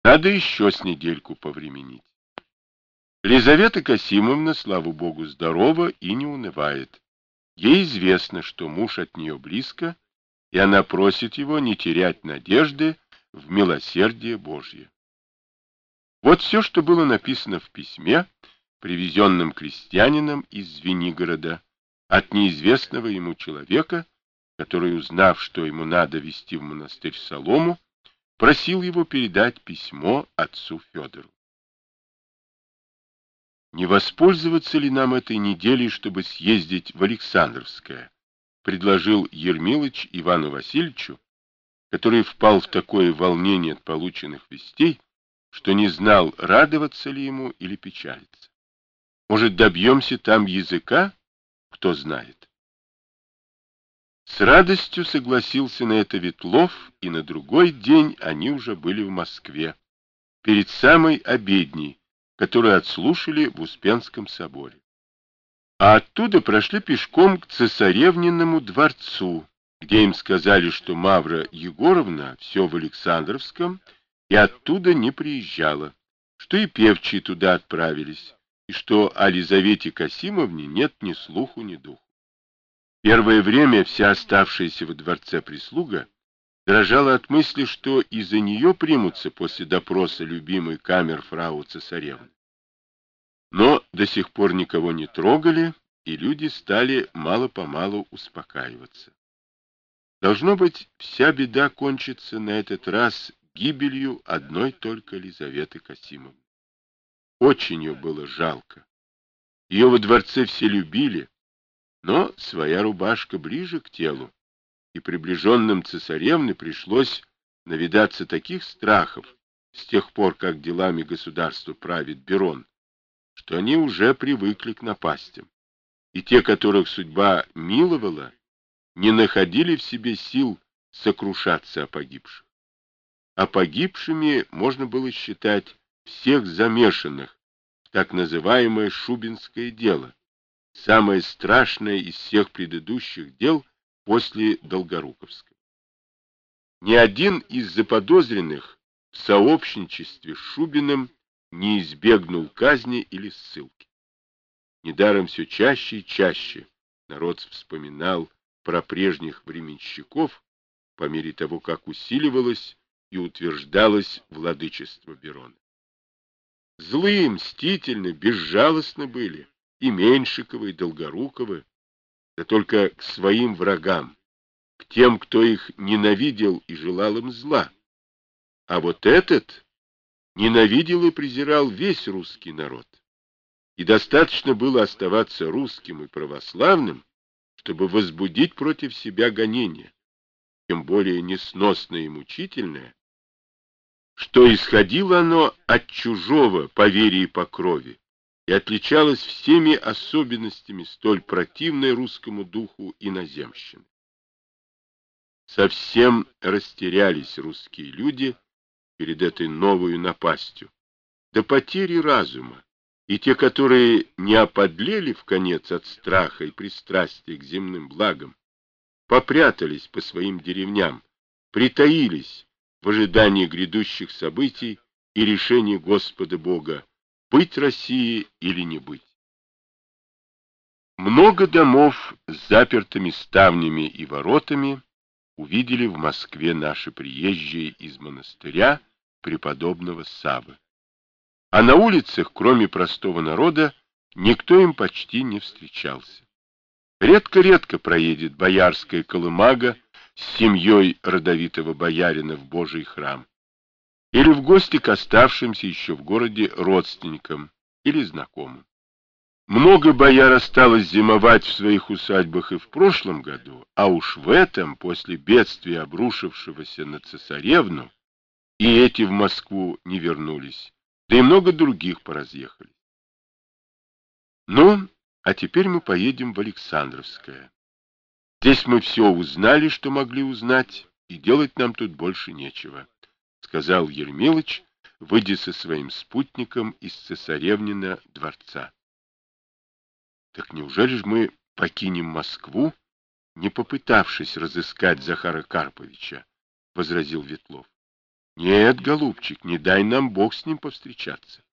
Надо еще с недельку повременить. Лизавета Касимовна, слава богу, здорова и не унывает. Ей известно, что муж от нее близко, и она просит его не терять надежды в милосердие Божье. Вот все, что было написано в письме, привезенном крестьянином из Звенигорода, от неизвестного ему человека, который, узнав, что ему надо везти в монастырь солому, просил его передать письмо отцу Федору. Не воспользоваться ли нам этой неделей, чтобы съездить в Александровское, предложил Ермилыч Ивану Васильевичу, который впал в такое волнение от полученных вестей, что не знал, радоваться ли ему или печалиться. Может, добьемся там языка? Кто знает. С радостью согласился на это Ветлов, и на другой день они уже были в Москве, перед самой обедней, которую отслушали в Успенском соборе. А оттуда прошли пешком к Цесаревниному дворцу, где им сказали, что Мавра Егоровна все в Александровском и оттуда не приезжала, что и певчие туда отправились, и что о Лизавете Касимовне нет ни слуху, ни духу. Первое время вся оставшаяся во дворце прислуга дрожала от мысли, что из-за нее примутся после допроса любимой камерфрау цесаревны. Но до сих пор никого не трогали, и люди стали мало-помалу успокаиваться. Должно быть, вся беда кончится на этот раз гибелью одной только Лизаветы Касимовны. Очень ее было жалко. Ее во дворце все любили, но своя рубашка ближе к телу, и приближенным цесаревны пришлось навидаться таких страхов с тех пор, как делами государства правит Берон, что они уже привыкли к напастям, и те, которых судьба миловала, не находили в себе сил сокрушаться о погибших. А погибшими можно было считать всех замешанных в так называемое Шубинское дело, самое страшное из всех предыдущих дел после Долгоруковского. Ни один из заподозренных в сообщничестве с Шубиным не избегнул казни или ссылки. Недаром все чаще и чаще народ вспоминал про прежних временщиков по мере того, как усиливалось и утверждалось владычество Берона. Злые, мстительны, безжалостны были и Меньшиковы, и Долгоруковы, да только к своим врагам, к тем, кто их ненавидел и желал им зла. А вот этот ненавидел и презирал весь русский народ. И достаточно было оставаться русским и православным, чтобы возбудить против себя гонение, тем более несносное и мучительное, что исходило оно от чужого по вере и по крови и отличалось всеми особенностями столь противной русскому духу иноземщины. Совсем растерялись русские люди перед этой новой напастью, до потери разума, и те, которые не оподлели вконец от страха и пристрастия к земным благам, попрятались по своим деревням, притаились в ожидании грядущих событий и решения Господа Бога, быть России или не быть. Много домов с запертыми ставнями и воротами увидели в Москве наши приезжие из монастыря преподобного Саввы. А на улицах, кроме простого народа, никто им почти не встречался. Редко-редко проедет боярская колымага с семьей родовитого боярина в Божий храм, или в гости к оставшимся еще в городе родственникам или знакомым. Много бояр осталось зимовать в своих усадьбах и в прошлом году, а уж в этом, после бедствия, обрушившегося на цесаревну, и эти в Москву не вернулись, да и много других поразъехали. Ну, а теперь мы поедем в Александровское. Здесь мы все узнали, что могли узнать, и делать нам тут больше нечего, — сказал Ермилыч, выйдя со своим спутником из цесаревнина дворца. — Так неужели же мы покинем Москву, не попытавшись разыскать Захара Карповича? — возразил Ветлов. Нет, голубчик, не дай нам Бог с ним повстречаться.